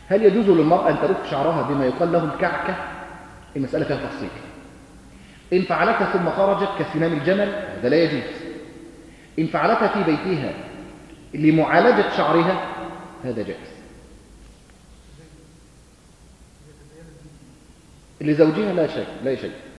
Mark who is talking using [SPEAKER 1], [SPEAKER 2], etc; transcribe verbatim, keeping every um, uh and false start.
[SPEAKER 1] هل يجوز للمرأة أن ترف شعرها بما يقال له الكعكة؟ المسألة فيها تفصيل. إن فعلتها ثم خرجت كسنام الجمل هذا لا يجوز. إن فعلتها في بيتها لمعالجة شعرها هذا جائز. لزوجها لا شيء لا شيء